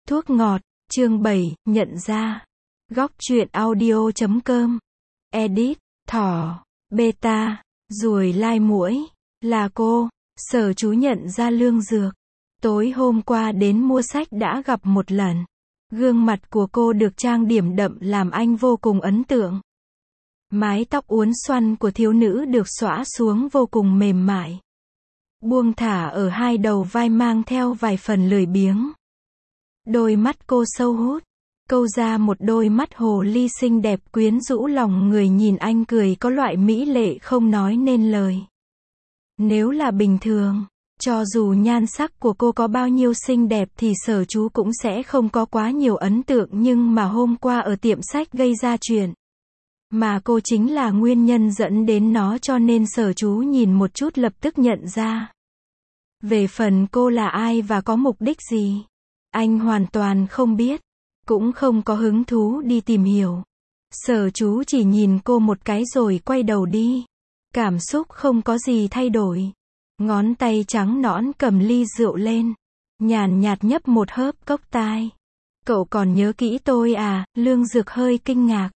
Thuốc ngọt, chương 7, nhận ra. Góc truyện audio.com. Edit, thỏ, beta, ruồi lai muỗi, là cô. Sở Chú nhận ra Lương Dược. Tối hôm qua đến mua sách đã gặp một lần. Gương mặt của cô được trang điểm đậm làm anh vô cùng ấn tượng. Mái tóc uốn xoăn của thiếu nữ được xõa xuống vô cùng mềm mại. Buông thả ở hai đầu vai mang theo vài phần lười biếng. Đôi mắt cô sâu hút, câu ra một đôi mắt hồ ly xinh đẹp quyến rũ lòng người, nhìn anh cười có loại mỹ lệ không nói nên lời. Nếu là bình thường, cho dù nhan sắc của cô có bao nhiêu xinh đẹp thì Sở Chú cũng sẽ không có quá nhiều ấn tượng, nhưng mà hôm qua ở tiệm sách gây ra chuyện. Mà cô chính là nguyên nhân dẫn đến nó, cho nên Sở Chú nhìn một chút lập tức nhận ra. Về phần cô là ai và có mục đích gì, anh hoàn toàn không biết, cũng không có hứng thú đi tìm hiểu. Sở Chú chỉ nhìn cô một cái rồi quay đầu đi. Cảm xúc không có gì thay đổi. Ngón tay trắng nõn cầm ly rượu lên, nhàn nhạt nhấp một hớp cốc tai. Cậu còn nhớ kỹ tôi à? Lương Dược hơi kinh ngạc.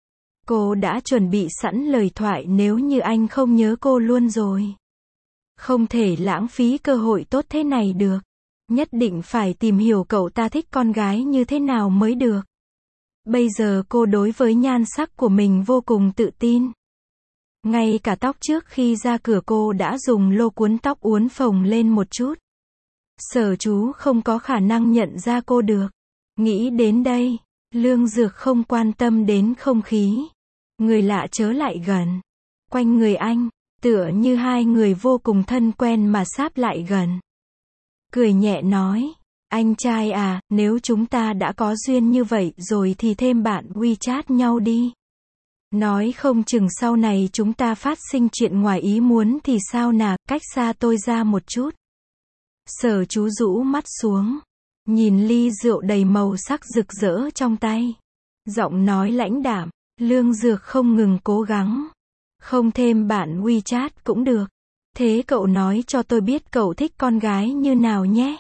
Cô đã chuẩn bị sẵn lời thoại nếu như anh không nhớ cô luôn rồi. Không thể lãng phí cơ hội tốt thế này được. Nhất định phải tìm hiểu cậu ta thích con gái như thế nào mới được. Bây giờ cô đối với nhan sắc của mình vô cùng tự tin. Ngay cả tóc trước khi ra cửa cô đã dùng lô cuốn tóc uốn phồng lên một chút. Sở Chú không có khả năng nhận ra cô được. Nghĩ đến đây, Lương Dược không quan tâm đến không khí. Người lạ chớ lại gần. Quanh người anh, tựa như hai người vô cùng thân quen mà sáp lại gần. Cười nhẹ nói, anh trai à, nếu chúng ta đã có duyên như vậy rồi thì thêm bạn WeChat nhau đi. Nói không chừng sau này chúng ta phát sinh chuyện ngoài ý muốn thì sao nào, cách xa tôi ra một chút. Sở Chú rũ mắt xuống, nhìn ly rượu đầy màu sắc rực rỡ trong tay. Giọng nói lãnh đạm, Lương Dược không ngừng cố gắng. Không thêm bạn WeChat cũng được. Thế cậu nói cho tôi biết cậu thích con gái như nào nhé.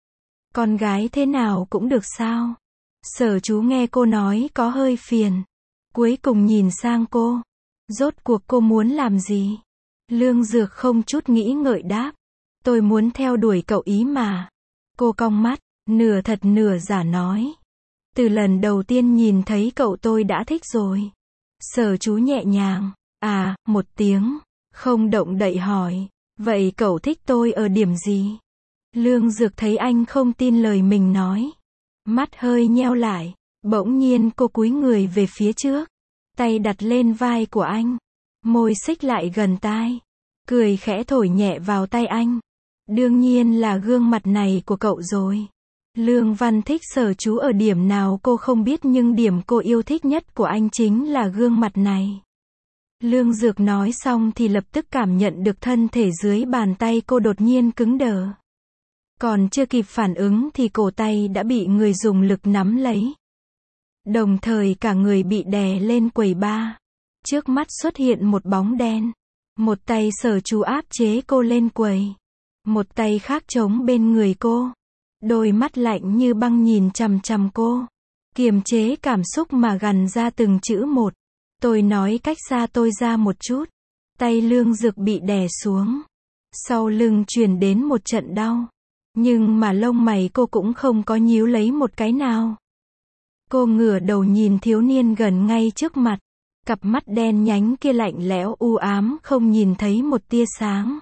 Con gái thế nào cũng được sao? Sở Chú nghe cô nói có hơi phiền. Cuối cùng nhìn sang cô. Rốt cuộc cô muốn làm gì? Lương Dược không chút nghĩ ngợi đáp. Tôi muốn theo đuổi cậu ý mà. Cô cong mắt, nửa thật nửa giả nói. Từ lần đầu tiên nhìn thấy cậu tôi đã thích rồi. Sở Chú nhẹ nhàng, một tiếng, không động đậy hỏi. Vậy cậu thích tôi ở điểm gì? Lương Dược thấy anh không tin lời mình nói. Mắt hơi nheo lại. Bỗng nhiên cô cúi người về phía trước. Tay đặt lên vai của anh. Môi xích lại gần tai. Cười khẽ thổi nhẹ vào tay anh. Đương nhiên là gương mặt này của cậu rồi. Lương Văn thích Sở Chú ở điểm nào cô không biết, nhưng điểm cô yêu thích nhất của anh chính là gương mặt này. Lương Dược nói xong thì lập tức cảm nhận được thân thể dưới bàn tay cô đột nhiên cứng đờ. Còn chưa kịp phản ứng thì cổ tay đã bị người dùng lực nắm lấy. Đồng thời cả người bị đè lên quầy bar. Trước mắt xuất hiện một bóng đen. Một tay Sở Chú áp chế cô lên quầy. Một tay khác chống bên người cô. Đôi mắt lạnh như băng nhìn chằm chằm cô. Kiềm chế cảm xúc mà gằn ra từng chữ một. Tôi nói cách xa tôi ra một chút. Tay Lương Dược bị đè xuống. Sau lưng truyền đến một trận đau. Nhưng mà lông mày cô cũng không có nhíu lấy một cái nào. Cô ngửa đầu nhìn thiếu niên gần ngay trước mặt. Cặp mắt đen nhánh kia lạnh lẽo u ám, không nhìn thấy một tia sáng.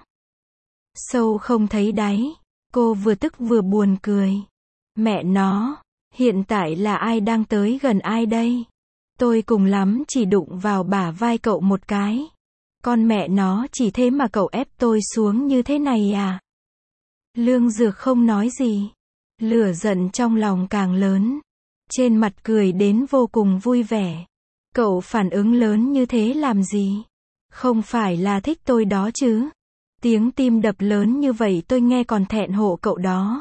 Sâu không thấy đáy. Cô vừa tức vừa buồn cười. Mẹ nó, hiện tại là ai đang tới gần ai đây? Tôi cùng lắm chỉ đụng vào bả vai cậu một cái. Con mẹ nó, chỉ thế mà cậu ép tôi xuống như thế này à? Lương Dược không nói gì. Lửa giận trong lòng càng lớn. Trên mặt cười đến vô cùng vui vẻ. Cậu phản ứng lớn như thế làm gì? Không phải là thích tôi đó chứ? Tiếng tim đập lớn như vậy tôi nghe còn thẹn hộ cậu đó.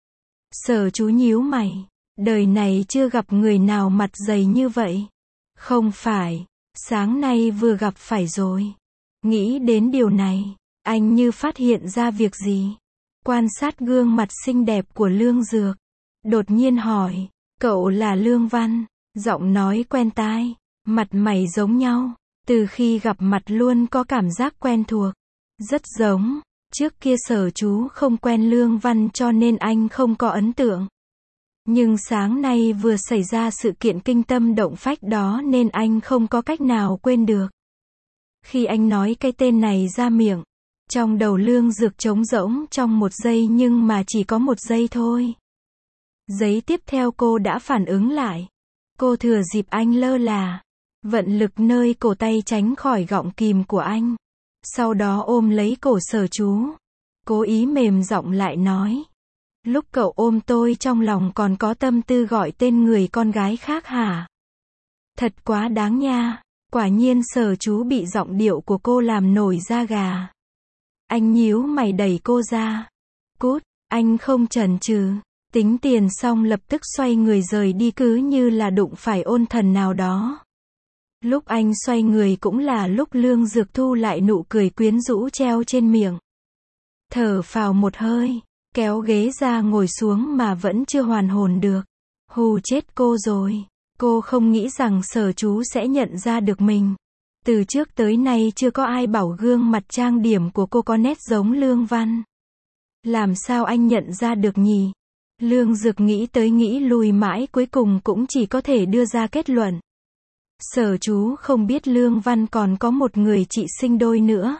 Sở Chú nhíu mày. Đời này chưa gặp người nào mặt dày như vậy. Không phải, sáng nay vừa gặp phải rồi. Nghĩ đến điều này, anh như phát hiện ra việc gì. Quan sát gương mặt xinh đẹp của Lương Dược. đột nhiên hỏi, cậu là Lương Văn, giọng nói quen tai, mặt mày giống nhau, từ khi gặp mặt luôn có cảm giác quen thuộc, rất giống, trước kia Sở Chú không quen Lương Văn cho nên anh không có ấn tượng. Nhưng sáng nay vừa xảy ra sự kiện kinh tâm động phách đó nên anh không có cách nào quên được. Khi anh nói cái tên này ra miệng, trong đầu Lương Dược trống rỗng trong một giây nhưng mà chỉ có một giây thôi. Giây tiếp theo cô đã phản ứng lại. Cô thừa dịp anh lơ là, vận lực nơi cổ tay tránh khỏi gọng kìm của anh. Sau đó ôm lấy cổ Sở Chú. Cố ý mềm giọng lại nói. Lúc cậu ôm tôi trong lòng còn có tâm tư gọi tên người con gái khác hả? Thật quá đáng nha. Quả nhiên Sở Chú bị giọng điệu của cô làm nổi da gà. Anh nhíu mày đẩy cô ra. Cút, anh không chần chừ. Tính tiền xong lập tức xoay người rời đi cứ như là đụng phải ôn thần nào đó. Lúc anh xoay người cũng là lúc Lương Dược thu lại nụ cười quyến rũ treo trên miệng. Thở phào một hơi, kéo ghế ra ngồi xuống mà vẫn chưa hoàn hồn được. Hù chết cô rồi. Cô không nghĩ rằng Sở Chú sẽ nhận ra được mình. Từ trước tới nay chưa có ai bảo gương mặt trang điểm của cô có nét giống Lương Văn. Làm sao anh nhận ra được nhỉ? Lương Dược nghĩ tới nghĩ lui mãi cuối cùng cũng chỉ có thể đưa ra kết luận. Sở Chú không biết Lương Văn còn có một người chị sinh đôi nữa.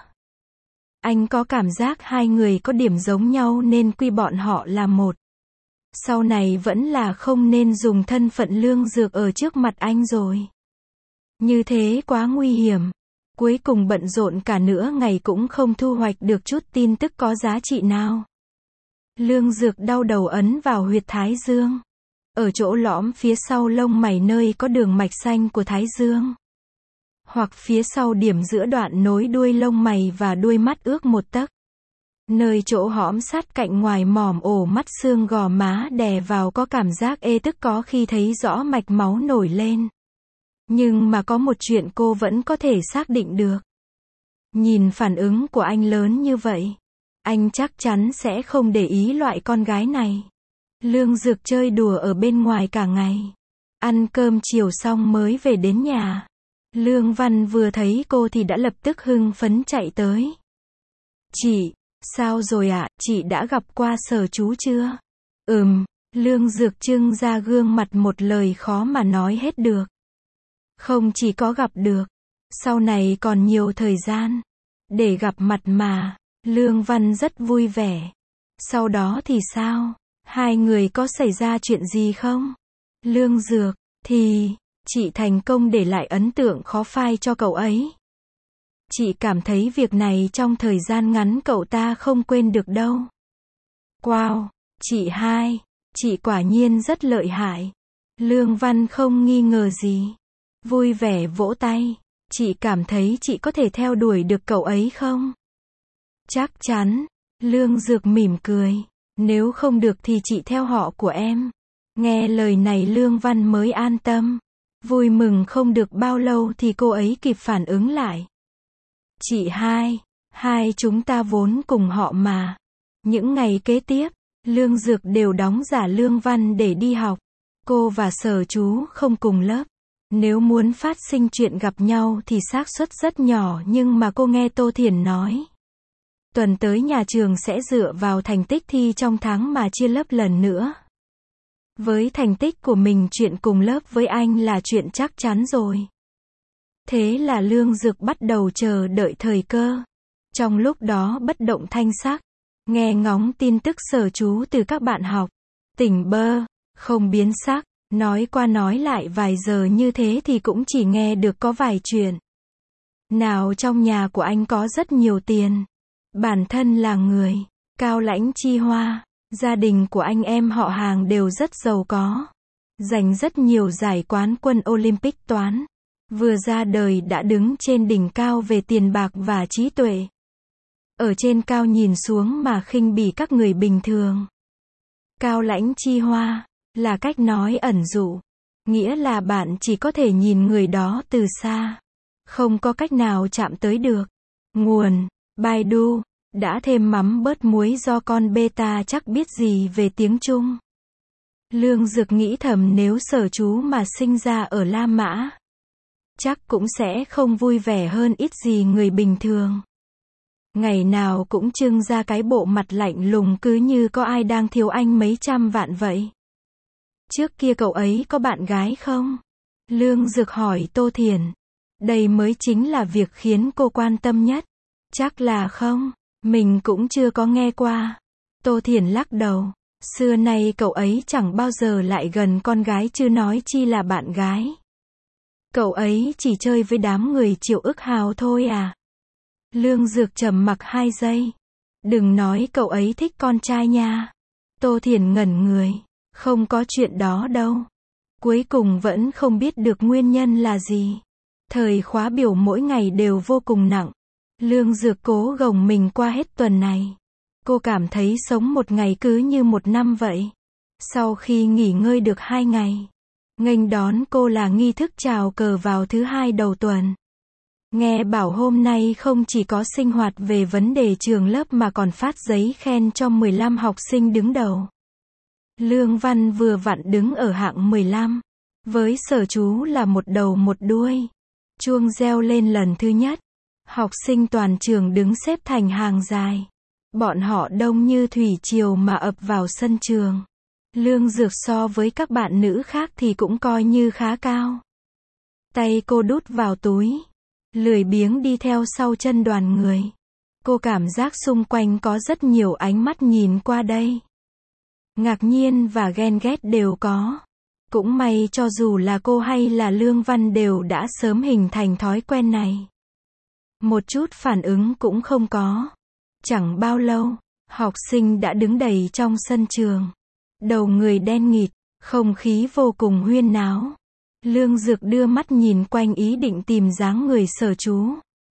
Anh có cảm giác hai người có điểm giống nhau nên quy bọn họ là một. Sau này vẫn là không nên dùng thân phận Lương Dược ở trước mặt anh rồi. Như thế quá nguy hiểm. Cuối cùng bận rộn cả nửa ngày cũng không thu hoạch được chút tin tức có giá trị nào. Lương Dược đau đầu ấn vào huyệt thái dương. Ở chỗ lõm phía sau lông mày nơi có đường mạch xanh của thái dương. Hoặc phía sau điểm giữa đoạn nối đuôi lông mày và đuôi mắt ước một tấc. Nơi chỗ hõm sát cạnh ngoài mỏm ổ mắt xương gò má đè vào có cảm giác ê tức có khi thấy rõ mạch máu nổi lên. Nhưng mà có một chuyện cô vẫn có thể xác định được. Nhìn phản ứng của anh lớn như vậy, anh chắc chắn sẽ không để ý loại con gái này. Lương Dược chơi đùa ở bên ngoài cả ngày. Ăn cơm chiều xong mới về đến nhà. Lương Văn vừa thấy cô thì đã lập tức hưng phấn chạy tới. Chị, sao rồi ạ, chị đã gặp qua Sở Chú chưa? Lương Dược trưng ra gương mặt một lời khó mà nói hết được. Không chỉ có gặp được, sau này còn nhiều thời gian để gặp mặt mà. Lương Văn rất vui vẻ. Sau đó thì sao? Hai người có xảy ra chuyện gì không? Lương Dược, thì, chị thành công để lại ấn tượng khó phai cho cậu ấy. Chị cảm thấy việc này trong thời gian ngắn cậu ta không quên được đâu. Wow, chị hai, chị quả nhiên rất lợi hại. Lương Văn không nghi ngờ gì. Vui vẻ vỗ tay. Chị cảm thấy chị có thể theo đuổi được cậu ấy không? Chắc chắn. Lương Dược mỉm cười. Nếu không được thì chị theo họ của em. Nghe lời này Lương Văn mới an tâm. Vui mừng không được bao lâu thì cô ấy kịp phản ứng lại. Chị hai chúng ta vốn cùng họ mà. Những ngày kế tiếp, Lương Dược đều đóng giả Lương Văn để đi học. Cô và Sở Chú không cùng lớp. Nếu muốn phát sinh chuyện gặp nhau thì xác suất rất nhỏ nhưng mà cô nghe Tô Thiển nói. Tuần tới nhà trường sẽ dựa vào thành tích thi trong tháng mà chia lớp lần nữa. Với thành tích của mình chuyện cùng lớp với anh là chuyện chắc chắn rồi. Thế là Lương Dược bắt đầu chờ đợi thời cơ. Trong lúc đó bất động thanh sắc, nghe ngóng tin tức Sở Chú từ các bạn học. Tỉnh bơ, không biến sắc, nói qua nói lại vài giờ như thế thì cũng chỉ nghe được có vài chuyện. Nào trong nhà của anh có rất nhiều tiền. Bản thân là người cao lãnh chi hoa. Gia đình của anh em họ hàng đều rất giàu có. Giành rất nhiều giải quán quân Olympic toán. Vừa ra đời đã đứng trên đỉnh cao về tiền bạc và trí tuệ. Ở trên cao nhìn xuống mà khinh bỉ các người bình thường. Cao lãnh chi hoa là cách nói ẩn dụ. Nghĩa là bạn chỉ có thể nhìn người đó từ xa. Không có cách nào chạm tới được. Nguồn Baidu. Đã thêm mắm bớt muối do con beta chắc biết gì về tiếng Trung. Lương Dược nghĩ thầm nếu Sở Chú mà sinh ra ở La Mã, chắc cũng sẽ không vui vẻ hơn ít gì người bình thường. Ngày nào cũng trưng ra cái bộ mặt lạnh lùng cứ như có ai đang thiếu anh mấy trăm vạn vậy. Trước kia cậu ấy có bạn gái không? Lương Dược hỏi Tô Thiển. Đây mới chính là việc khiến cô quan tâm nhất. Chắc là không, mình cũng chưa có nghe qua. Tô Thiển lắc đầu. Xưa nay cậu ấy chẳng bao giờ lại gần con gái chứ nói chi là bạn gái. Cậu ấy chỉ chơi với đám người Triệu Ức Hào thôi à? Lương Dược trầm mặc 2 giây. Đừng nói cậu ấy thích con trai nha. Tô Thiển ngẩn người. Không có chuyện đó đâu. Cuối cùng vẫn không biết được nguyên nhân là gì. Thời khóa biểu mỗi ngày đều vô cùng nặng. Lương Dược cố gồng mình qua hết tuần này. Cô cảm thấy sống một ngày cứ như một năm vậy. Sau khi nghỉ ngơi được 2 ngày, nghênh đón cô là nghi thức chào cờ vào thứ 2 đầu tuần. Nghe bảo hôm nay không chỉ có sinh hoạt về vấn đề trường lớp mà còn phát giấy khen cho 15 học sinh đứng đầu. Lương Văn vừa vặn đứng ở hạng 15. Với Sở Chú là một đầu một đuôi. Chuông reo lên lần thứ nhất. Học sinh toàn trường đứng xếp thành hàng dài. Bọn họ đông như thủy triều mà ập vào sân trường. Lương Dược so với các bạn nữ khác thì cũng coi như khá cao. Tay cô đút vào túi. Lười biếng đi theo sau chân đoàn người. Cô cảm giác xung quanh có rất nhiều ánh mắt nhìn qua đây. Ngạc nhiên và ghen ghét đều có. Cũng may cho dù là cô hay là Lương Văn đều đã sớm hình thành thói quen này. Một chút phản ứng cũng không có. Chẳng bao lâu, học sinh đã đứng đầy trong sân trường. Đầu người đen nghịt, không khí vô cùng huyên náo. Lương Dược đưa mắt nhìn quanh ý định tìm dáng người Sở Chú.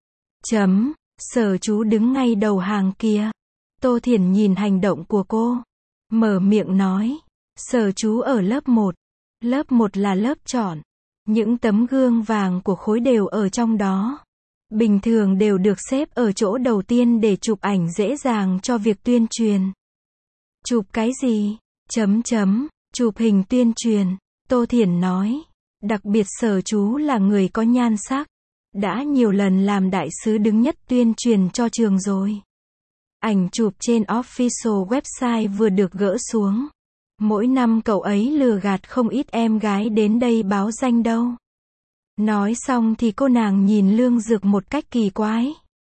Sở Chú đứng ngay đầu hàng kia. Tô Thiển nhìn hành động của cô. Mở miệng nói. Sở Chú ở lớp 1. Lớp 1 là lớp chọn. Những tấm gương vàng của khối đều ở trong đó. Bình thường đều được xếp ở chỗ đầu tiên để chụp ảnh dễ dàng cho việc tuyên truyền. Chụp cái gì? Chụp hình tuyên truyền. Tô Thiển nói. Đặc biệt Sở Chú là người có nhan sắc. Đã nhiều lần làm đại sứ đứng nhất tuyên truyền cho trường rồi. Ảnh chụp trên official website vừa được gỡ xuống. Mỗi năm cậu ấy lừa gạt không ít em gái đến đây báo danh đâu. Nói xong thì cô nàng nhìn Lương Dược một cách kỳ quái.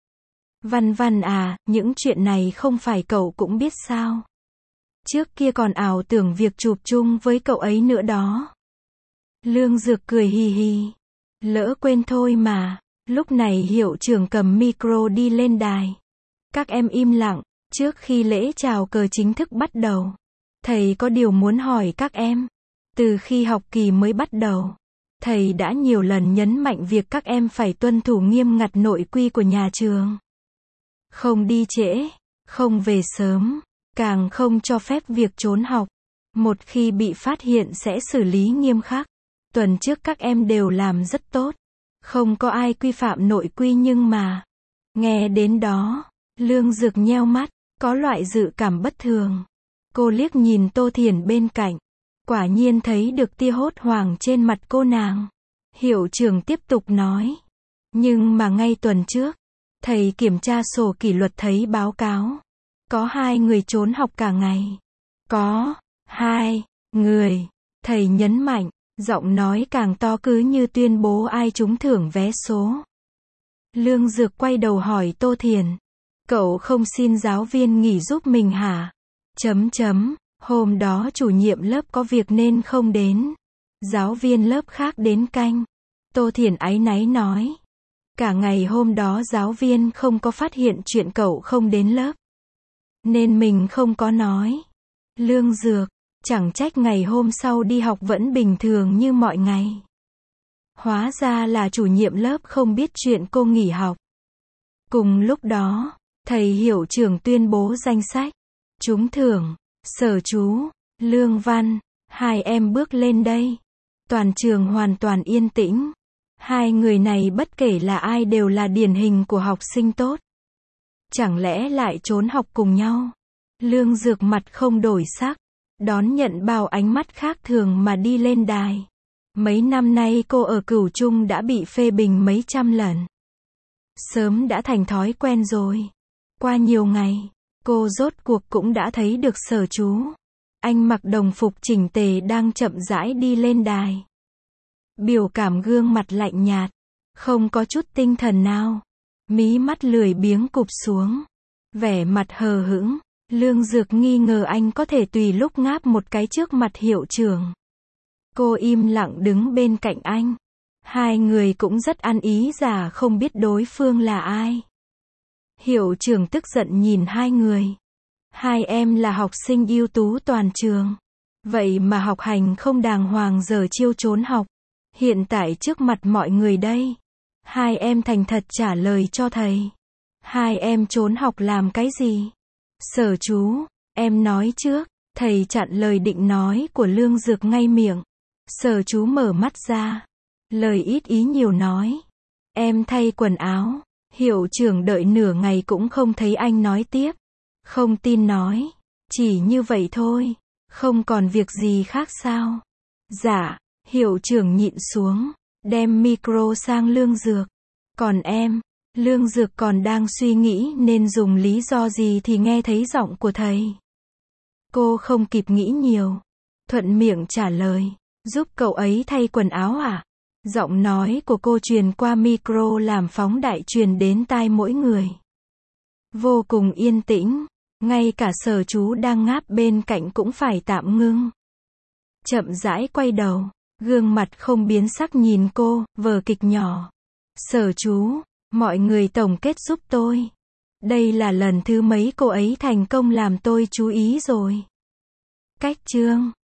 Văn à, những chuyện này không phải cậu cũng biết sao? Trước kia còn ảo tưởng việc chụp chung với cậu ấy nữa đó. Lương Dược cười hì hì. Lỡ quên thôi mà. Lúc này hiệu trưởng cầm micro đi lên đài. Các em im lặng, trước khi lễ chào cờ chính thức bắt đầu. Thầy có điều muốn hỏi các em. Từ khi học kỳ mới bắt đầu, thầy đã nhiều lần nhấn mạnh việc các em phải tuân thủ nghiêm ngặt nội quy của nhà trường. Không đi trễ, không về sớm, càng không cho phép việc trốn học. Một khi bị phát hiện sẽ xử lý nghiêm khắc. Tuần trước các em đều làm rất tốt. Không có ai quy phạm nội quy nhưng mà. Nghe đến đó, Lương Dược nheo mắt, có loại dự cảm bất thường. Cô liếc nhìn Tô Thiển bên cạnh. Quả nhiên thấy được tia hốt hoảng trên mặt cô nàng. Hiệu trưởng tiếp tục nói. Nhưng mà ngay tuần trước, thầy kiểm tra sổ kỷ luật thấy báo cáo. Có 2 người trốn học cả ngày. Có 2 người. Thầy nhấn mạnh, giọng nói càng to cứ như tuyên bố ai trúng thưởng vé số. Lương Dược quay đầu hỏi Tô Thiển. Cậu không xin giáo viên nghỉ giúp mình hả? Hôm đó chủ nhiệm lớp có việc nên không đến. Giáo viên lớp khác đến canh. Tô Thiển áy náy nói. Cả ngày hôm đó giáo viên không có phát hiện chuyện cậu không đến lớp. Nên mình không có nói. Lương Dược, chẳng trách ngày hôm sau đi học vẫn bình thường như mọi ngày. Hóa ra là chủ nhiệm lớp không biết chuyện cô nghỉ học. Cùng lúc đó, thầy hiệu trưởng tuyên bố danh sách. Trúng thưởng, Sở Chú, Lương Văn, 2 em bước lên đây. Toàn trường hoàn toàn yên tĩnh. 2 người này bất kể là ai đều là điển hình của học sinh tốt. Chẳng lẽ lại trốn học cùng nhau? Lương Dược mặt không đổi sắc. đón nhận bao ánh mắt khác thường mà đi lên đài. Mấy năm nay cô ở Cửu Trung đã bị phê bình mấy trăm lần. Sớm đã thành thói quen rồi. Qua nhiều ngày, cô rốt cuộc cũng đã thấy được Sở Chú. Anh mặc đồng phục chỉnh tề đang chậm rãi đi lên đài. Biểu cảm gương mặt lạnh nhạt, không có chút tinh thần nào. Mí mắt lười biếng cụp xuống, vẻ mặt hờ hững. Lương Dược nghi ngờ anh có thể tùy lúc ngáp một cái trước mặt hiệu trưởng. Cô im lặng đứng bên cạnh anh. Hai người cũng rất ăn ý giả không biết đối phương là ai. Hiệu trưởng tức giận nhìn hai người. Hai em là học sinh ưu tú toàn trường. Vậy mà học hành không đàng hoàng giờ chiêu trốn học. Hiện tại trước mặt mọi người đây. Hai em thành thật trả lời cho thầy. Hai em trốn học làm cái gì? Sở Chú, em nói trước. Thầy chặn lời định nói của Lương Dược ngay miệng. Sở Chú mở mắt ra. Lời ít ý nhiều nói. Em thay quần áo. Hiệu trưởng đợi nửa ngày cũng không thấy anh nói tiếp. Không tin nói. Chỉ như vậy thôi. Không còn việc gì khác sao? Dạ. Hiệu trưởng nhịn xuống. Đem micro sang Lương Dược. Còn em? Lương Dược còn đang suy nghĩ nên dùng lý do gì thì nghe thấy giọng của thầy. Cô không kịp nghĩ nhiều. Thuận miệng trả lời. Giúp cậu ấy thay quần áo à? Giọng nói của cô truyền qua micro làm phóng đại truyền đến tai mỗi người. Vô cùng yên tĩnh. Ngay cả Sở Chú đang ngáp bên cạnh cũng phải tạm ngưng. Chậm rãi quay đầu. Gương mặt không biến sắc nhìn cô, vở kịch nhỏ. Sở Chú, mọi người tổng kết giúp tôi. Đây là lần thứ mấy cô ấy thành công làm tôi chú ý rồi. Cách chương